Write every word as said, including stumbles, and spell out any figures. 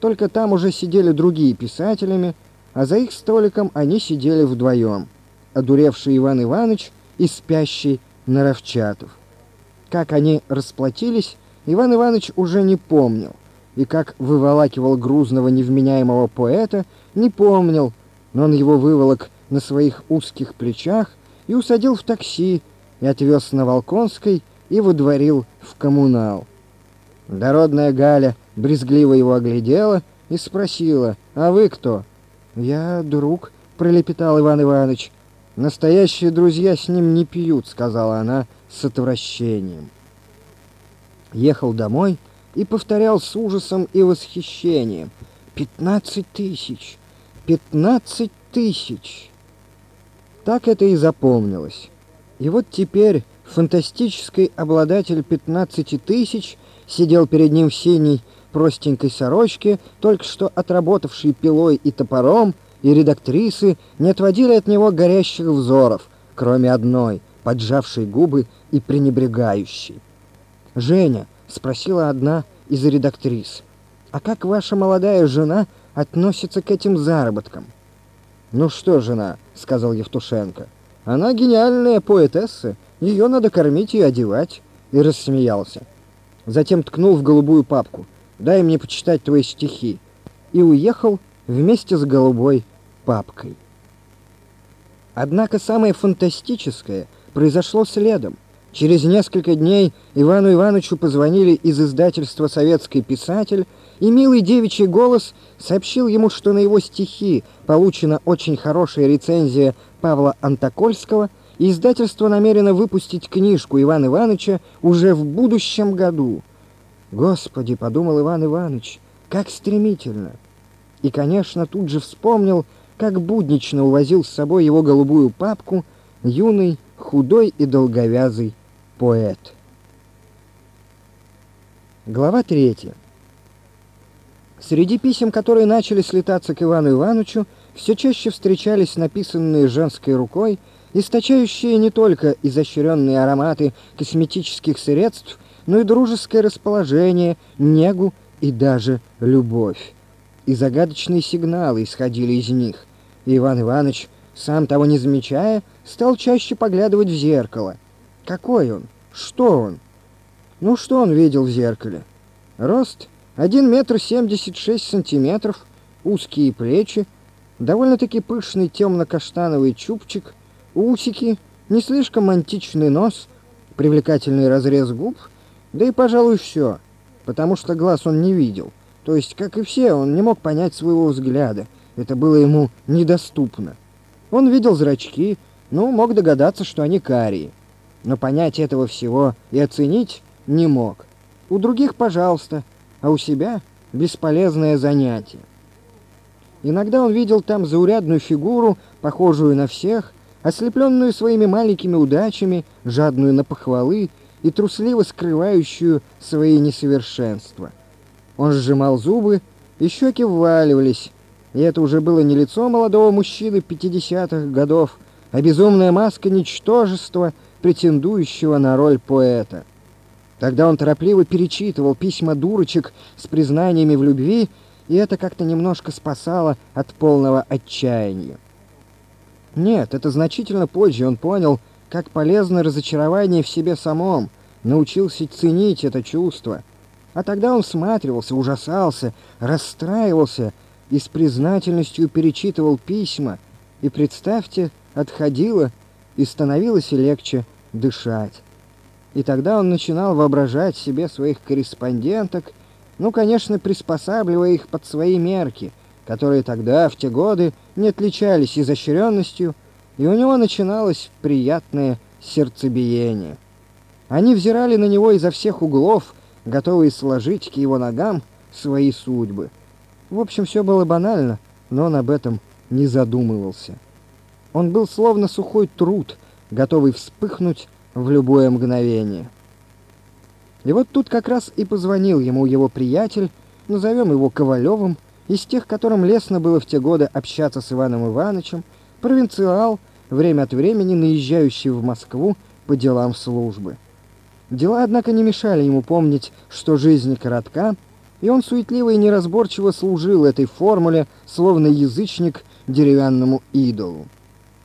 только там уже сидели другие писателями, а за их столиком они сидели вдвоем, одуревший Иван Иванович и спящий Наровчатов. Как они расплатились, Иван Иванович уже не помнил, и как выволакивал грузного невменяемого поэта, не помнил, но он его выволок на своих узких плечах и усадил в такси, и отвез на Волконской и выдворил в коммунал. Дородная Галя брезгливо его оглядела и спросила: «А вы кто?» «Я друг», — пролепетал Иван Иванович. «Настоящие друзья с ним не пьют», — сказала она с отвращением. Ехал домой и повторял с ужасом и восхищением: «Пятнадцать тысяч! Пятнадцать тысяч!» Так это и запомнилось. И вот теперь фантастический обладатель пятнадцати тысяч сидел перед ним в синей простенькой сорочке, только что отработавшей пилой и топором, и редактрисы не отводили от него горящих взоров, кроме одной, поджавшей губы и пренебрегающей. «Женя», — спросила одна из редактрис, «а как ваша молодая жена относится к этим заработкам?» «Ну что, жена», — сказал Евтушенко, «она гениальная поэтесса, ее надо кормить и одевать», и рассмеялся. Затем ткнул в голубую папку: «Дай мне почитать твои стихи», и уехал вместе с голубой папкой. Однако самое фантастическое произошло следом. Через несколько дней Ивану Ивановичу позвонили из издательства «Советский писатель», и милый девичий голос сообщил ему, что на его стихи получена очень хорошая рецензия Павла Антокольского, и издательство намерено выпустить книжку Ивана Ивановича уже в будущем году. «Господи», — подумал Иван Иванович, — «как стремительно!» И, конечно, тут же вспомнил, как буднично увозил с собой его голубую папку юный, худой и долговязый поэт. Глава третья. Среди писем, которые начали слетаться к Ивану Ивановичу, все чаще встречались написанные женской рукой, источающие не только изощренные ароматы косметических средств, но и дружеское расположение, негу и даже любовь. И загадочные сигналы исходили из них. И Иван Иванович, сам того не замечая, стал чаще поглядывать в зеркало. Какой он? Что он? Ну, что он видел в зеркале? Рост один метр семьдесят шесть сантиметров, узкие плечи, довольно-таки пышный темно-каштановый чубчик, усики, не слишком античный нос, привлекательный разрез губ, да и, пожалуй, все, потому что глаз он не видел. То есть, как и все, он не мог понять своего взгляда. Это было ему недоступно. Он видел зрачки, ну, мог догадаться, что они карие. Но понять этого всего и оценить не мог. У других, пожалуйста, а у себя бесполезное занятие. Иногда он видел там заурядную фигуру, похожую на всех, ослепленную своими маленькими удачами, жадную на похвалы и трусливо скрывающую свои несовершенства. Он сжимал зубы, и щеки вваливались, и это уже было не лицо молодого мужчины пятидесятых годов, а безумная маска ничтожества, претендующего на роль поэта. Тогда он торопливо перечитывал письма дурочек с признаниями в любви, и это как-то немножко спасало от полного отчаяния. Нет, это значительно позже он понял, как полезно разочарование в себе самом, научился ценить это чувство. А тогда он всматривался, ужасался, расстраивался и с признательностью перечитывал письма, и, представьте, отходило, и становилось легче дышать. И тогда он начинал воображать себе своих корреспонденток, ну, конечно, приспосабливая их под свои мерки, которые тогда, в те годы, не отличались изощренностью, и у него начиналось приятное сердцебиение. Они взирали на него изо всех углов, готовые сложить к его ногам свои судьбы. В общем, все было банально, но он об этом не задумывался. Он был словно сухой труд, готовый вспыхнуть в любое мгновение. И вот тут как раз и позвонил ему его приятель, назовем его Ковалевым, из тех, которым лестно было в те годы общаться с Иваном Ивановичем, провинциал, время от времени наезжающий в Москву по делам службы. Дела, однако, не мешали ему помнить, что жизнь коротка, и он суетливо и неразборчиво служил этой формуле, словно язычник деревянному идолу.